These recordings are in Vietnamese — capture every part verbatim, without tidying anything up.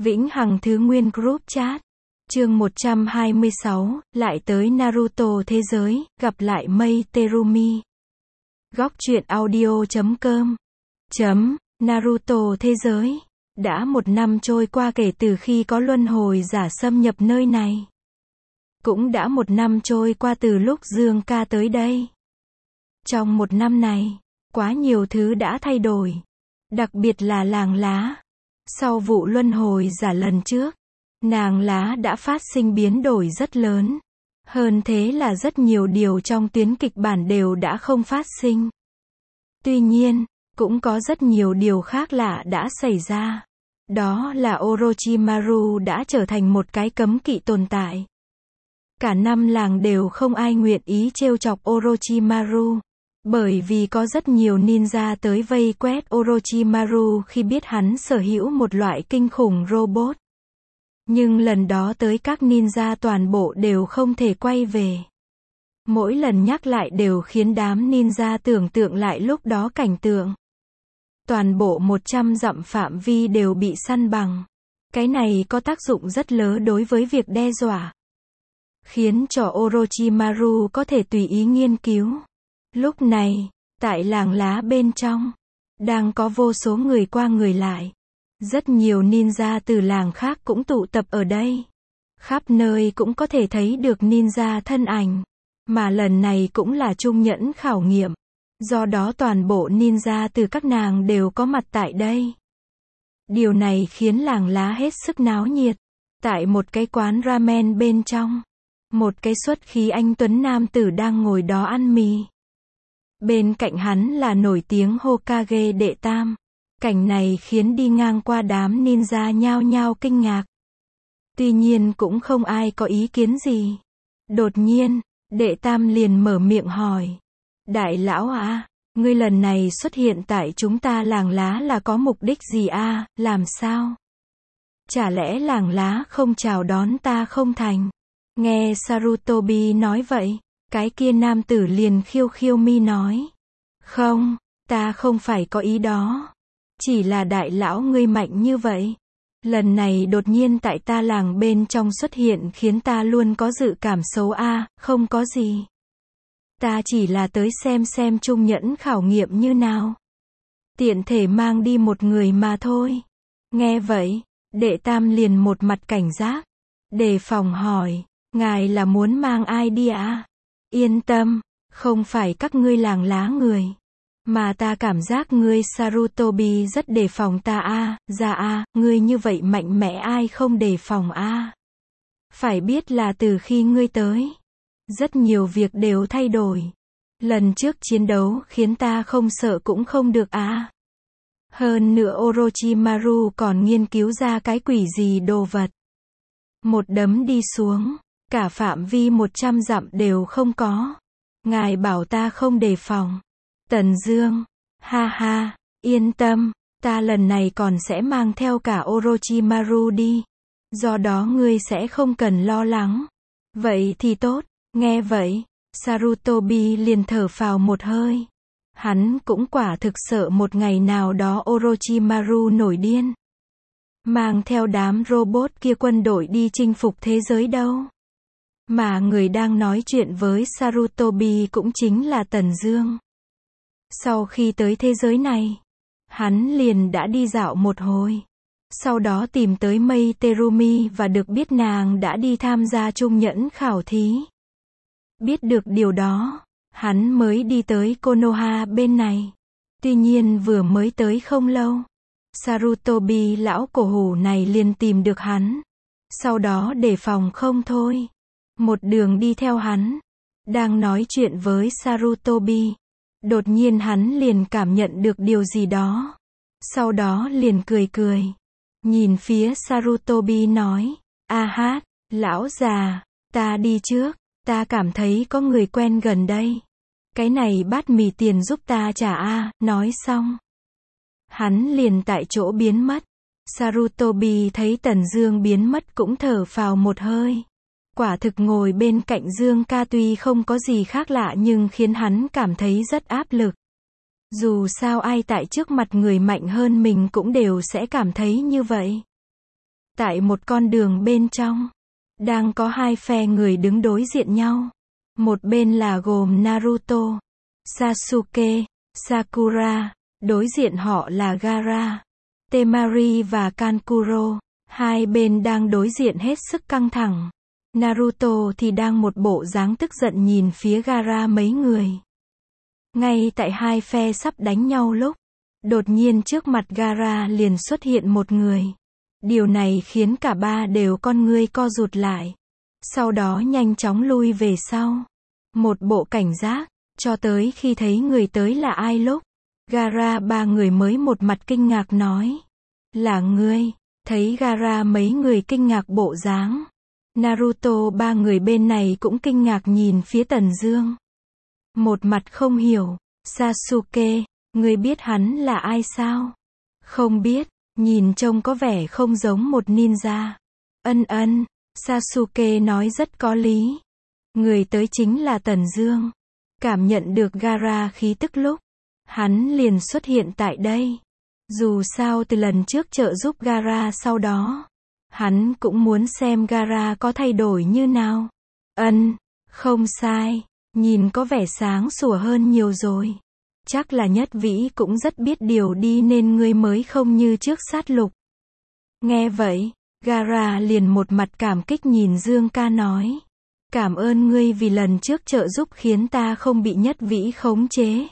Vĩnh hằng thứ nguyên group chat. Chương một trăm hai mươi sáu, lại tới Naruto thế giới, gặp lại Mei Terumi. Góc truyện audio chấm com. Chấm, Naruto thế giới. Đã một năm trôi qua kể từ khi có luân hồi giả xâm nhập nơi này. Cũng đã một năm trôi qua từ lúc Dương ca tới đây. Trong một năm này, quá nhiều thứ đã thay đổi. Đặc biệt là làng lá. Sau vụ luân hồi giả lần trước, nàng lá đã phát sinh biến đổi rất lớn. Hơn thế là rất nhiều điều trong tuyến kịch bản đều đã không phát sinh. Tuy nhiên, cũng có rất nhiều điều khác lạ đã xảy ra. Đó là Orochimaru đã trở thành một cái cấm kỵ tồn tại. Cả năm làng đều không ai nguyện ý trêu chọc Orochimaru. Bởi vì có rất nhiều ninja tới vây quét Orochimaru khi biết hắn sở hữu một loại kinh khủng robot. Nhưng lần đó tới các ninja toàn bộ đều không thể quay về. Mỗi lần nhắc lại đều khiến đám ninja tưởng tượng lại lúc đó cảnh tượng. Toàn bộ một trăm dặm phạm vi đều bị săn bằng. Cái này có tác dụng rất lớn đối với việc đe dọa. Khiến cho Orochimaru có thể tùy ý nghiên cứu. Lúc này, tại làng lá bên trong, đang có vô số người qua người lại. Rất nhiều ninja từ làng khác cũng tụ tập ở đây. Khắp nơi cũng có thể thấy được ninja thân ảnh. Mà lần này cũng là trung nhẫn khảo nghiệm. Do đó toàn bộ ninja từ các nàng đều có mặt tại đây. Điều này khiến làng lá hết sức náo nhiệt. Tại một cái quán ramen bên trong, một cái xuất khí anh tuấn nam tử đang ngồi đó ăn mì. Bên cạnh hắn là nổi tiếng Hokage đệ tam. Cảnh này khiến đi ngang qua đám ninja nhao nhao kinh ngạc. Tuy nhiên cũng không ai có ý kiến gì. Đột nhiên, đệ tam liền mở miệng hỏi. Đại lão à, ngươi lần này xuất hiện tại chúng ta làng lá là có mục đích gì à, làm sao? Chả lẽ làng lá không chào đón ta không thành? Nghe Sarutobi nói vậy, cái kia nam tử liền khiêu khiêu mi nói. Không, ta không phải có ý đó. Chỉ là đại lão ngươi mạnh như vậy. Lần này đột nhiên tại ta làng bên trong xuất hiện khiến ta luôn có dự cảm xấu a, à, không có gì. Ta chỉ là tới xem xem trung nhẫn khảo nghiệm như nào. Tiện thể mang đi một người mà thôi. Nghe vậy, đệ tam liền một mặt cảnh giác. Đề phòng hỏi, ngài là muốn mang ai đi à? Yên tâm, không phải các ngươi làng lá người. Mà ta cảm giác ngươi Sarutobi rất đề phòng ta a, à, ra a, à, ngươi như vậy mạnh mẽ ai không đề phòng a. À. Phải biết là từ khi ngươi tới, rất nhiều việc đều thay đổi. Lần trước chiến đấu khiến ta không sợ cũng không được à. Hơn nữa Orochimaru còn nghiên cứu ra cái quỷ gì đồ vật. Một đấm đi xuống, cả phạm vi một trăm dặm đều không có. Ngài bảo ta không đề phòng. Tần Dương, ha ha, yên tâm, ta lần này còn sẽ mang theo cả Orochimaru đi. Do đó ngươi sẽ không cần lo lắng. Vậy thì tốt, nghe vậy, Sarutobi liền thở phào một hơi. Hắn cũng quả thực sợ một ngày nào đó Orochimaru nổi điên. Mang theo đám robot kia quân đội đi chinh phục thế giới đâu. Mà người đang nói chuyện với Sarutobi cũng chính là Tần Dương. Sau khi tới thế giới này, hắn liền đã đi dạo một hồi. Sau đó tìm tới Mei Terumi và được biết nàng đã đi tham gia trung nhẫn khảo thí. Biết được điều đó, hắn mới đi tới Konoha bên này. Tuy nhiên vừa mới tới không lâu, Sarutobi lão cổ hủ này liền tìm được hắn. Sau đó đề phòng không thôi. Một đường đi theo hắn. Đang nói chuyện với Sarutobi. Đột nhiên hắn liền cảm nhận được điều gì đó. Sau đó liền cười cười. Nhìn phía Sarutobi nói. A hát, lão già, ta đi trước. Ta cảm thấy có người quen gần đây. Cái này bát mì tiền giúp ta trả a, à, nói xong. Hắn liền tại chỗ biến mất. Sarutobi thấy Tần Dương biến mất cũng thở phào một hơi. Quả thực ngồi bên cạnh Dương ca tuy không có gì khác lạ nhưng khiến hắn cảm thấy rất áp lực. Dù sao ai tại trước mặt người mạnh hơn mình cũng đều sẽ cảm thấy như vậy. Tại một con đường bên trong, đang có hai phe người đứng đối diện nhau. Một bên là gồm Naruto, Sasuke, Sakura, đối diện họ là Gaara, Temari và Kankuro. Hai bên đang đối diện hết sức căng thẳng. Naruto thì đang một bộ dáng tức giận nhìn phía Gaara mấy người. Ngay tại hai phe sắp đánh nhau lúc, đột nhiên trước mặt Gaara liền xuất hiện một người. Điều này khiến cả ba đều con ngươi co rụt lại. Sau đó nhanh chóng lui về sau. Một bộ cảnh giác, cho tới khi thấy người tới là ai lúc, Gaara ba người mới một mặt kinh ngạc nói. Là ngươi. Thấy Gaara mấy người kinh ngạc bộ dáng. Naruto ba người bên này cũng kinh ngạc nhìn phía Tần Dương. Một mặt không hiểu. Sasuke, ngươi biết hắn là ai sao? Không biết, nhìn trông có vẻ không giống một ninja. Ân ân, Sasuke nói rất có lý. Người tới chính là Tần Dương. Cảm nhận được Gaara khí tức lúc, hắn liền xuất hiện tại đây. Dù sao từ lần trước trợ giúp Gaara sau đó, hắn cũng muốn xem Gaara có thay đổi như nào. Ân, không sai, nhìn có vẻ sáng sủa hơn nhiều rồi. Chắc là Nhất Vĩ cũng rất biết điều đi nên ngươi mới không như trước sát lục. Nghe vậy, Gaara liền một mặt cảm kích nhìn Dương ca nói. Cảm ơn ngươi vì lần trước trợ giúp khiến ta không bị Nhất Vĩ khống chế.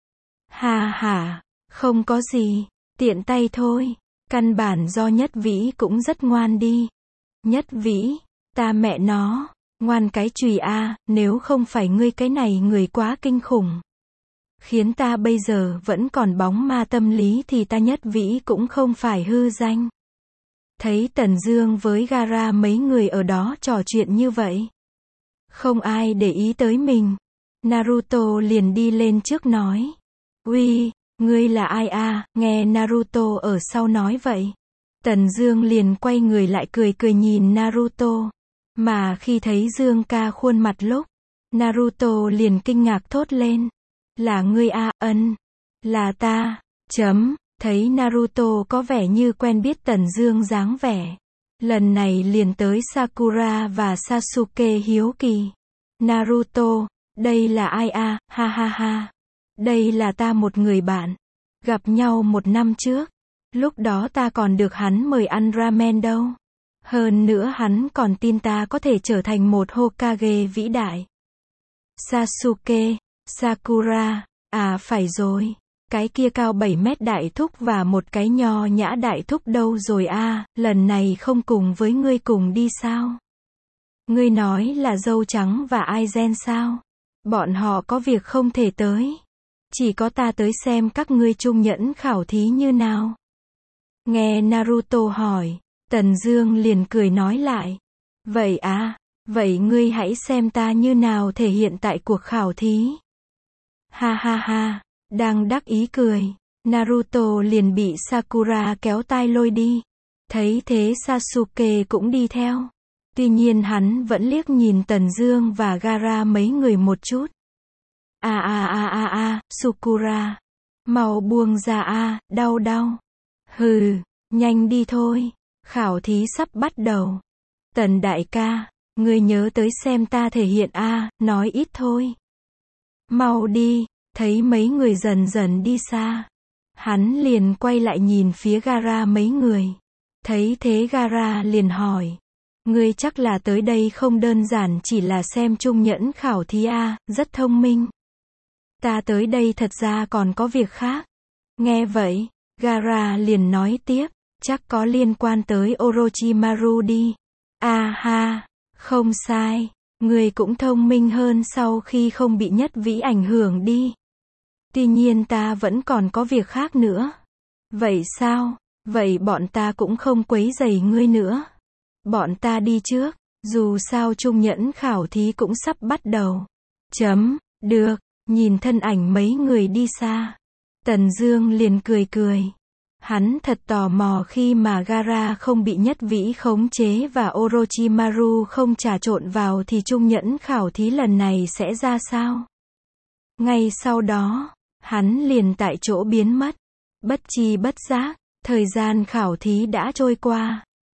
Hà hả, không có gì, tiện tay thôi, căn bản do Nhất Vĩ cũng rất ngoan đi. Nhất Vĩ, ta mẹ nó, ngoan cái chùy a, nếu không phải ngươi cái này người quá kinh khủng. Khiến ta bây giờ vẫn còn bóng ma tâm lý thì ta Nhất Vĩ cũng không phải hư danh. Thấy Tần Dương với Gaara mấy người ở đó trò chuyện như vậy, không ai để ý tới mình. Naruto liền đi lên trước nói. Uy, ngươi là ai a? Nghe Naruto ở sau nói vậy. Tần Dương liền quay người lại cười cười nhìn Naruto. Mà khi thấy Dương ca khuôn mặt lúc, Naruto liền kinh ngạc thốt lên. Là ngươi a? Ân, là ta. Chấm, thấy Naruto có vẻ như quen biết Tần Dương dáng vẻ. Lần này liền tới Sakura và Sasuke hiếu kỳ. Naruto, đây là ai a? Ha ha ha. Đây là ta một người bạn. Gặp nhau một năm trước. Lúc đó ta còn được hắn mời ăn ramen đâu. Hơn nữa hắn còn tin ta có thể trở thành một Hokage vĩ đại. Sasuke, Sakura, à phải rồi. Cái kia cao bảy mét đại thúc và một cái nho nhã đại thúc đâu rồi a? Lần này không cùng với ngươi cùng đi sao? Ngươi nói là dâu trắng và Aizen sao? Bọn họ có việc không thể tới. Chỉ có ta tới xem các ngươi trung nhẫn khảo thí như nào. Nghe Naruto hỏi, Tần Dương liền cười nói lại. Vậy à, vậy ngươi hãy xem ta như nào thể hiện tại cuộc khảo thí. Ha ha ha, đang đắc ý cười, Naruto liền bị Sakura kéo tai lôi đi. Thấy thế Sasuke cũng đi theo. Tuy nhiên hắn vẫn liếc nhìn Tần Dương và Gaara mấy người một chút. A a a a a, Sakura, mau buông ra a, đau đau. Hừ, nhanh đi thôi, khảo thí sắp bắt đầu. Tần đại ca, ngươi nhớ tới xem ta thể hiện a, nói ít thôi. Mau đi, thấy mấy người dần dần đi xa. Hắn liền quay lại nhìn phía Gaara mấy người. Thấy thế Gaara liền hỏi. Ngươi chắc là tới đây không đơn giản chỉ là xem trung nhẫn khảo thí a, rất thông minh. Ta tới đây thật ra còn có việc khác. Nghe vậy, Gaara liền nói tiếp, chắc có liên quan tới Orochimaru đi. À ha, không sai, ngươi cũng thông minh hơn sau khi không bị Nhất Vĩ ảnh hưởng đi. Tuy nhiên ta vẫn còn có việc khác nữa. Vậy sao? Vậy bọn ta cũng không quấy rầy ngươi nữa. Bọn ta đi trước, dù sao trung nhẫn khảo thí cũng sắp bắt đầu. Chấm, được, nhìn thân ảnh mấy người đi xa. Tần Dương liền cười cười. Hắn thật tò mò khi mà Gaara không bị Nhất Vĩ khống chế và Orochimaru không trà trộn vào thì trung nhẫn khảo thí lần này sẽ ra sao. Ngay sau đó, hắn liền tại chỗ biến mất. Bất chi bất giác, thời gian khảo thí đã trôi qua.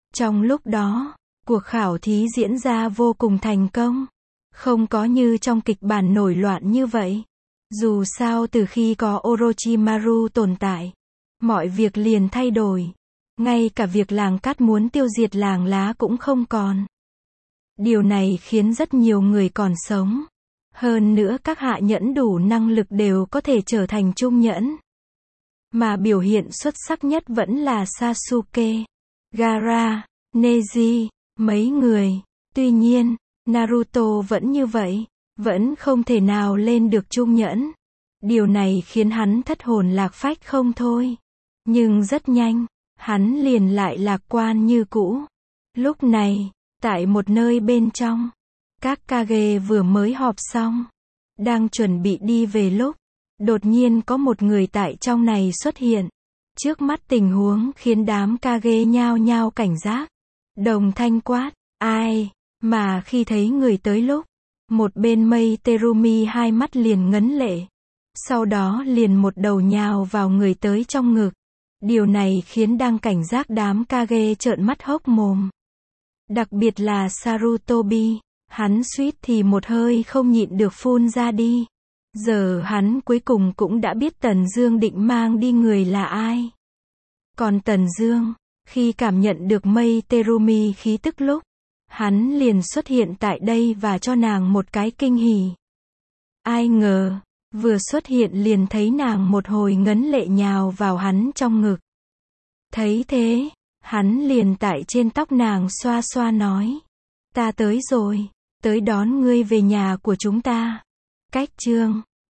Trong lúc đó, cuộc khảo thí diễn ra vô cùng thành công. Không có như trong kịch bản nổi loạn như vậy. Dù sao từ khi có Orochimaru tồn tại, mọi việc liền thay đổi. Ngay cả việc làng cát muốn tiêu diệt làng lá cũng không còn. Điều này khiến rất nhiều người còn sống. Hơn nữa các hạ nhẫn đủ năng lực đều có thể trở thành trung nhẫn. Mà biểu hiện xuất sắc nhất vẫn là Sasuke, Gaara, Neji, mấy người. Tuy nhiên, Naruto vẫn như vậy, vẫn không thể nào lên được trung nhẫn. Điều này khiến hắn thất hồn lạc phách không thôi. Nhưng rất nhanh, hắn liền lại lạc quan như cũ. Lúc này, tại một nơi bên trong, các Kage vừa mới họp xong, đang chuẩn bị đi về lúc, đột nhiên có một người tại trong này xuất hiện. Trước mắt tình huống khiến đám Kage nhao nhao cảnh giác. Đồng thanh quát, ai? Mà khi thấy người tới lúc, một bên mây Terumi hai mắt liền ngấn lệ. Sau đó liền một đầu nhào vào người tới trong ngực. Điều này khiến đang cảnh giác đám Kage trợn mắt hốc mồm. Đặc biệt là Sarutobi, hắn suýt thì một hơi không nhịn được phun ra đi. Giờ hắn cuối cùng cũng đã biết Tần Dương định mang đi người là ai. Còn Tần Dương, khi cảm nhận được mây Terumi khí tức lúc, hắn liền xuất hiện tại đây và cho nàng một cái kinh hỉ. Ai ngờ, vừa xuất hiện liền thấy nàng một hồi ngấn lệ nhào vào hắn trong ngực. Thấy thế, hắn liền tại trên tóc nàng xoa xoa nói. Ta tới rồi, tới đón ngươi về nhà của chúng ta. Cách chương